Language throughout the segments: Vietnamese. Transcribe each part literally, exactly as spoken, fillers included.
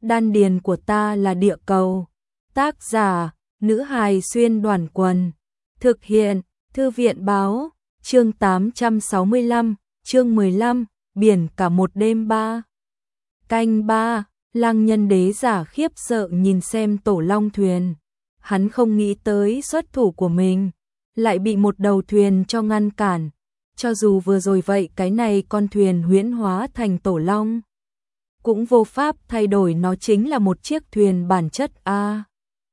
đan điền của ta là địa cầu. Tác giả, nữ hài xuyên đoàn quần. Thực hiện, thư viện báo, chương tám trăm sáu mươi lăm, chương mười lăm, biển cả một đêm ba. Canh ba, Lăng Nhân Đế giả khiếp sợ nhìn xem tổ long thuyền. Hắn không nghĩ tới xuất thủ của mình lại bị một đầu thuyền cho ngăn cản. Cho dù vừa rồi vậy cái này con thuyền huyễn hóa thành tổ long cũng vô pháp thay đổi nó chính là một chiếc thuyền bản chất a.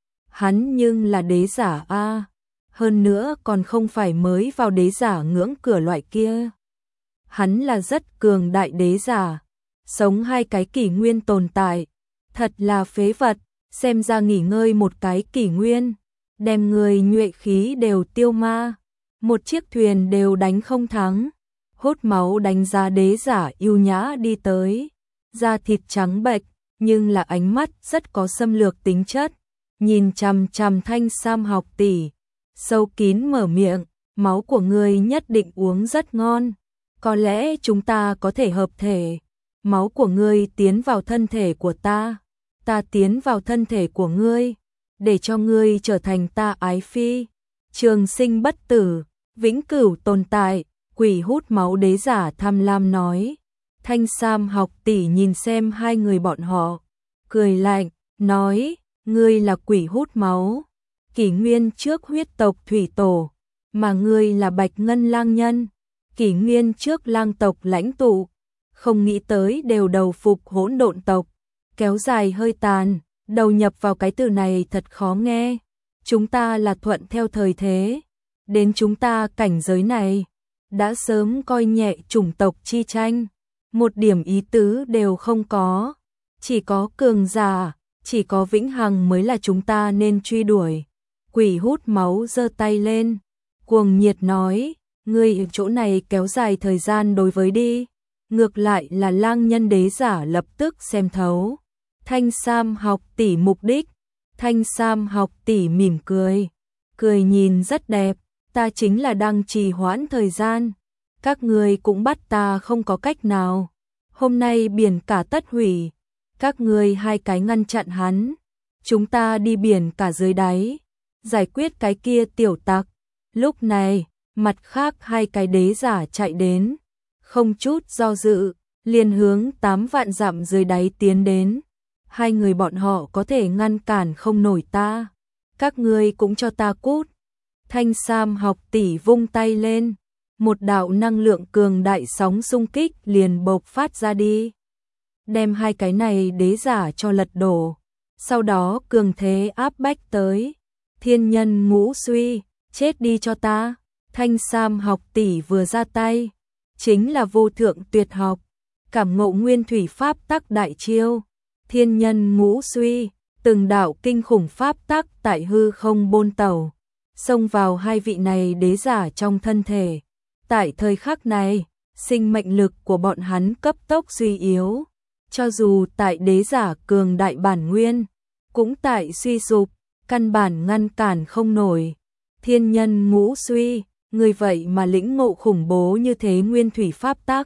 Hắn nhưng là đế giả a, hơn nữa còn không phải mới vào đế giả ngưỡng cửa loại kia. Hắn là rất cường đại đế giả, sống hai cái kỷ nguyên tồn tại, thật là phế vật, xem ra nghỉ ngơi một cái kỷ nguyên, đem người nhuệ khí đều tiêu ma, một chiếc thuyền đều đánh không thắng. Hốt máu đánh giá đế giả yêu nhã đi tới, da thịt trắng bệch, nhưng là ánh mắt rất có xâm lược tính chất, nhìn chằm chằm Thanh Sam học tỷ, sâu kín mở miệng, máu của ngươi nhất định uống rất ngon, có lẽ chúng ta có thể hợp thể, máu của ngươi tiến vào thân thể của ta, ta tiến vào thân thể của ngươi, để cho ngươi trở thành ta ái phi, trường sinh bất tử, vĩnh cửu tồn tại. Quỷ hút máu đế giả tham lam nói. Thanh Sam học tỷ nhìn xem hai người bọn họ, cười lạnh, nói, ngươi là quỷ hút máu, kỷ nguyên trước huyết tộc thủy tổ, mà ngươi là Bạch Ngân lang nhân, kỷ nguyên trước lang tộc lãnh tụ, không nghĩ tới đều đầu phục hỗn độn tộc, kéo dài hơi tàn, đầu nhập vào cái từ này thật khó nghe, chúng ta là thuận theo thời thế, đến chúng ta cảnh giới này, đã sớm coi nhẹ chủng tộc chi tranh, một điểm ý tứ đều không có, chỉ có cường giả, chỉ có vĩnh hằng mới là chúng ta nên truy đuổi. Quỷ hút máu giơ tay lên, cuồng nhiệt nói, ngươi ở chỗ này kéo dài thời gian đối với đi, ngược lại là Lang Nhân Đế giả lập tức xem thấu. Thanh Sam học tỷ mục đích, Thanh Sam học tỷ mỉm cười, cười nhìn rất đẹp. Ta chính là đang trì hoãn thời gian, các ngươi cũng bắt ta không có cách nào. Hôm nay biển cả tất hủy, các ngươi hai cái ngăn chặn hắn, chúng ta đi biển cả dưới đáy, giải quyết cái kia tiểu tặc. Lúc này, mặt khác hai cái đế giả chạy đến, không chút do dự, liền hướng tám vạn dặm dưới đáy tiến đến. Hai người bọn họ có thể ngăn cản không nổi ta, các ngươi cũng cho ta cút. Thanh Sam học tỷ vung tay lên, một đạo năng lượng cường đại sóng xung kích liền bộc phát ra đi, đem hai cái này đế giả cho lật đổ, sau đó cường thế áp bách tới. Thiên nhân ngũ suy, chết đi cho ta. Thanh Sam học tỷ vừa ra tay, chính là vô thượng tuyệt học, cảm ngộ nguyên thủy pháp tắc đại chiêu, thiên nhân ngũ suy, từng đạo kinh khủng pháp tắc tại hư không bôn tẩu, xông vào hai vị này đế giả trong thân thể. Tại thời khắc này, sinh mệnh lực của bọn hắn cấp tốc suy yếu, cho dù tại đế giả cường đại bản nguyên, cũng tại suy sụp, căn bản ngăn cản không nổi. Thiên nhân ngũ suy, người vậy mà lĩnh ngộ khủng bố như thế nguyên thủy pháp tắc.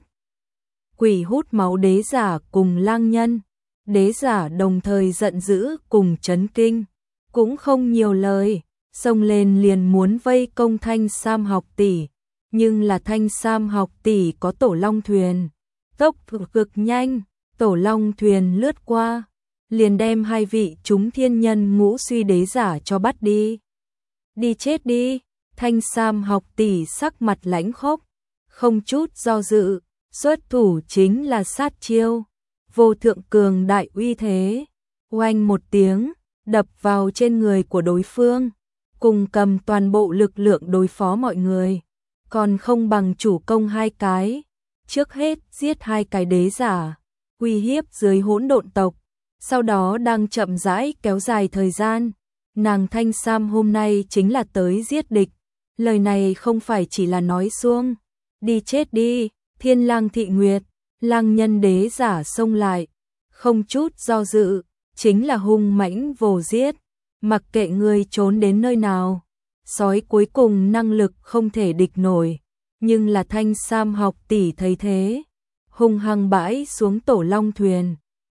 Quỷ hút máu đế giả cùng Lang Nhân đế giả đồng thời giận dữ cùng chấn kinh, cũng không nhiều lời, xông lên liền muốn vây công Thanh Sam học tỷ, nhưng là Thanh Sam học tỷ có tổ long thuyền, tốc độ cực nhanh, tổ long thuyền lướt qua, liền đem hai vị chúng thiên nhân ngũ suy đế giả cho bắt đi. Đi chết đi. Thanh Sam học tỷ sắc mặt lãnh khốc, không chút do dự, xuất thủ chính là sát chiêu, vô thượng cường đại uy thế, oanh một tiếng, đập vào trên người của đối phương, cùng cầm toàn bộ lực lượng đối phó mọi người, còn không bằng chủ công hai cái, trước hết giết hai cái đế giả, uy hiếp dưới hỗn độn tộc, sau đó đang chậm rãi kéo dài thời gian, nàng Thanh Sam hôm nay chính là tới giết địch. Lời này không phải chỉ là nói suông, đi chết đi. Thiên Lang Thị Nguyệt, Lang Nhân đế giả xông lại, không chút do dự, chính là hung mãnh vồ giết, mặc kệ ngươi trốn đến nơi nào. Sói cuối cùng năng lực không thể địch nổi, nhưng là Thanh Sam học tỷ thấy thế, hung hăng bãi xuống tổ long thuyền,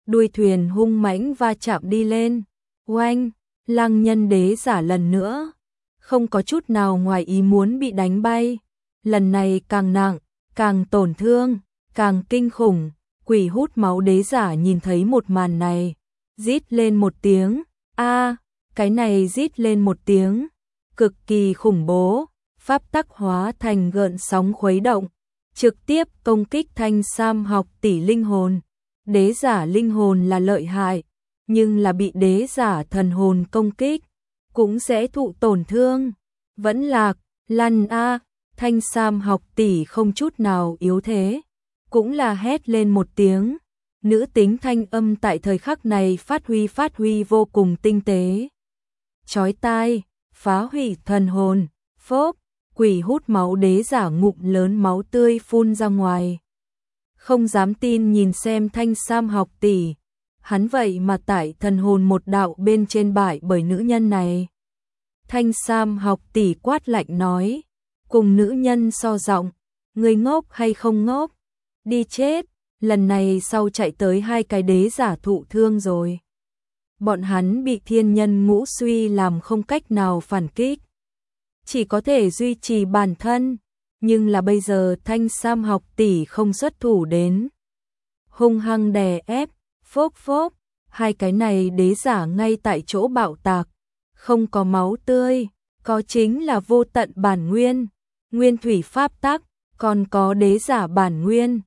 đuôi thuyền hung mãnh va chạm đi lên. Oanh, Lăng Nhân đế giả lần nữa, không có chút nào ngoài ý muốn bị đánh bay. Lần này càng nặng, càng tổn thương, càng kinh khủng. Quỷ hút máu đế giả nhìn thấy một màn này, rít lên một tiếng. A, cái này rít lên một tiếng, cực kỳ khủng bố, pháp tắc hóa thành gợn sóng khuấy động, trực tiếp công kích Thanh Sam học tỷ linh hồn. Đế giả linh hồn là lợi hại, nhưng là bị đế giả thần hồn công kích, cũng sẽ thụ tổn thương. Vẫn lạc, lăn a, Thanh Sam học tỷ không chút nào yếu thế, cũng là hét lên một tiếng. Nữ tính thanh âm tại thời khắc này phát huy phát huy vô cùng tinh tế. Chói tai, phá hủy thần hồn, phốp, quỷ hút máu đế giả ngụm lớn máu tươi phun ra ngoài. Không dám tin nhìn xem Thanh Sam học tỷ, hắn vậy mà tại thần hồn một đạo bên trên bại bởi nữ nhân này. Thanh Sam học tỷ quát lạnh nói, cùng nữ nhân so giọng, người ngốc hay không ngốc, đi chết. Lần này sau chạy tới hai cái đế giả thụ thương rồi. Bọn hắn bị thiên nhân ngũ suy làm không cách nào phản kích, chỉ có thể duy trì bản thân. Nhưng là bây giờ Thanh Sam học tỷ không xuất thủ đến, hung hăng đè ép, phốp phốp, hai cái này đế giả ngay tại chỗ bạo tạc. Không có máu tươi, có chính là vô tận bản nguyên, nguyên thủy pháp tắc, còn có đế giả bản nguyên.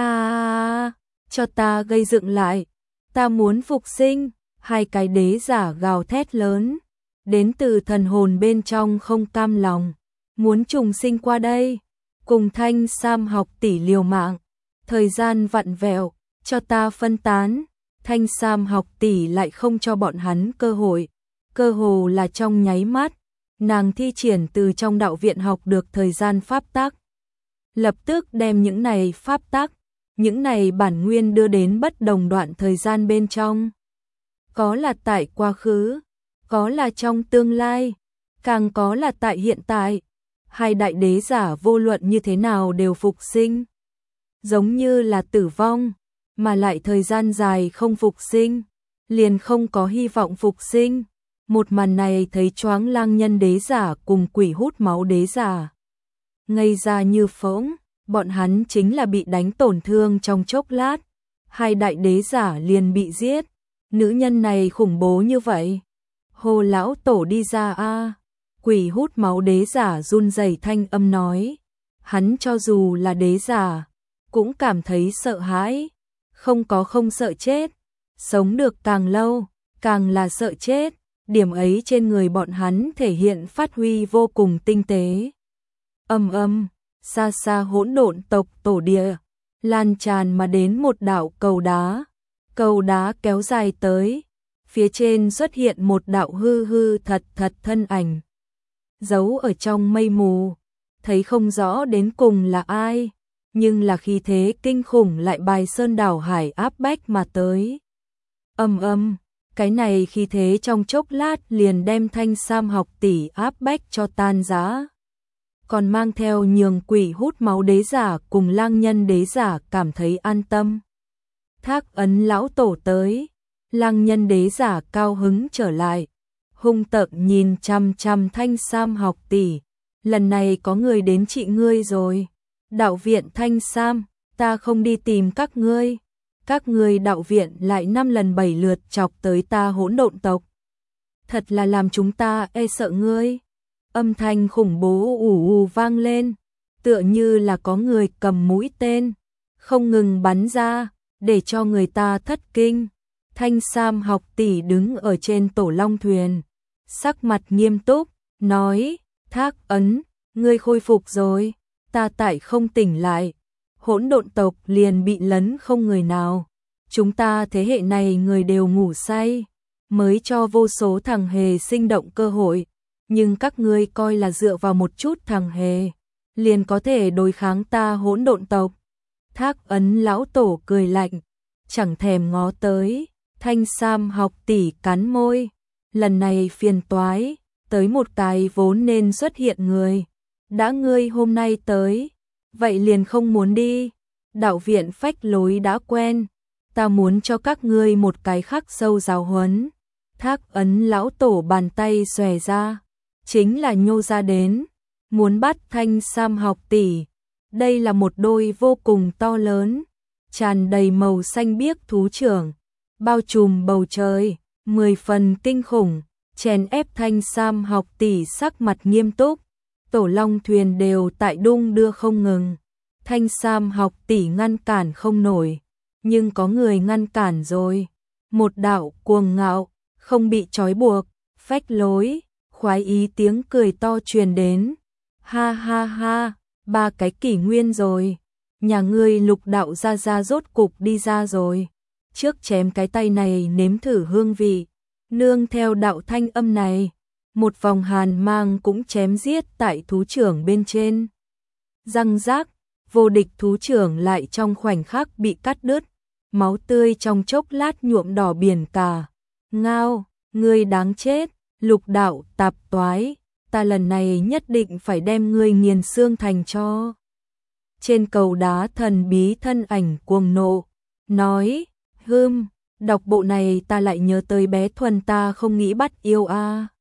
À, cho ta gây dựng lại, ta muốn phục sinh. Hai cái đế giả gào thét lớn, đến từ thần hồn bên trong không cam lòng, muốn trùng sinh qua đây, cùng Thanh Sam học tỷ liều mạng. Thời gian vặn vẹo, cho ta phân tán. Thanh Sam học tỷ lại không cho bọn hắn cơ hội, cơ hồ là trong nháy mắt, nàng thi triển từ trong đạo viện học được thời gian pháp tắc, lập tức đem những này pháp tắc, những này bản nguyên đưa đến bất đồng đoạn thời gian bên trong. Có là tại quá khứ, có là trong tương lai, càng có là tại hiện tại. Hai đại đế giả vô luận như thế nào đều phục sinh, giống như là tử vong, mà lại thời gian dài không phục sinh, liền không có hy vọng phục sinh. Một màn này thấy choáng Lang Nhân đế giả cùng quỷ hút máu đế giả ngây ra như phỗng, bọn hắn chính là bị đánh tổn thương trong chốc lát, hai đại đế giả liền bị giết. Nữ nhân này khủng bố như vậy, Hồ lão tổ đi ra a. Quỷ hút máu đế giả run rẩy thanh âm nói, hắn cho dù là đế giả cũng cảm thấy sợ hãi, không có không sợ chết, sống được càng lâu càng là sợ chết. Điểm ấy trên người bọn hắn thể hiện phát huy vô cùng tinh tế. Âm âm, xa xa hỗn độn tộc tổ địa, lan tràn mà đến một đạo cầu đá. Cầu đá kéo dài tới, phía trên xuất hiện một đạo hư hư thật thật thân ảnh, giấu ở trong mây mù, thấy không rõ đến cùng là ai, nhưng là khí thế kinh khủng lại bài sơn đảo hải áp bách mà tới. Âm âm, cái này khí thế trong chốc lát liền đem Thanh Sam học tỷ áp bách cho tan rã, còn mang theo nhường quỷ hút máu đế giả cùng Lang Nhân đế giả cảm thấy an tâm. Thác ấn lão tổ tới, Lang Nhân đế giả cao hứng trở lại, hung tợn nhìn chăm chăm Thanh Sam học tỷ, lần này có người đến trị ngươi rồi. Đạo viện Thanh Sam, ta không đi tìm các ngươi, các ngươi đạo viện lại năm lần bảy lượt chọc tới ta hỗn độn tộc, thật là làm chúng ta e sợ ngươi. Âm thanh khủng bố ù ù vang lên, tựa như là có người cầm mũi tên không ngừng bắn ra, để cho người ta thất kinh. Thanh Sam học tỷ đứng ở trên tổ long thuyền, sắc mặt nghiêm túc, nói, Thác ấn, ngươi khôi phục rồi, ta tại không tỉnh lại, hỗn độn tộc liền bị lấn không người nào, chúng ta thế hệ này người đều ngủ say, mới cho vô số thằng hề sinh động cơ hội, nhưng các ngươi coi là dựa vào một chút thằng hề, liền có thể đối kháng ta hỗn độn tộc. Thác ấn lão tổ cười lạnh, chẳng thèm ngó tới. Thanh Sam học tỷ cắn môi, lần này phiền toái, tới một cái vốn nên xuất hiện người. Đã ngươi hôm nay tới, vậy liền không muốn đi. Đạo viện phách lối đã quen, ta muốn cho các ngươi một cái khắc sâu giáo huấn. Thác Ấn lão tổ bàn tay xòe ra, chính là nhô ra đến, muốn bắt Thanh Sam học tỷ. Đây là một đôi vô cùng to lớn, tràn đầy màu xanh biếc thú trưởng, bao trùm bầu trời, mười phần kinh khủng, chèn ép Thanh Sam học tỷ sắc mặt nghiêm túc, tổ long thuyền đều tại đung đưa không ngừng. Thanh Sam học tỷ ngăn cản không nổi, nhưng có người ngăn cản rồi. Một đạo cuồng ngạo, không bị trói buộc, phách lối, khoái ý tiếng cười to truyền đến. Ha ha ha, ba cái kỷ nguyên rồi, nhà ngươi Lục đạo gia gia rốt cục đi ra rồi. Trước chém cái tay này nếm thử hương vị. Nương theo đạo thanh âm này, một vòng hàn mang cũng chém giết tại thú trưởng bên trên. Răng rác, vô địch thú trưởng lại trong khoảnh khắc bị cắt đứt, máu tươi trong chốc lát nhuộm đỏ biển cả. Ngao, ngươi đáng chết, Lục đạo tạp toái, ta lần này nhất định phải đem ngươi nghiền xương thành cho. Trên cầu đá thần bí thân ảnh cuồng nộ, nói, hưm, đọc bộ này ta lại nhớ tới bé Thuần ta không nghĩ bắt yêu a.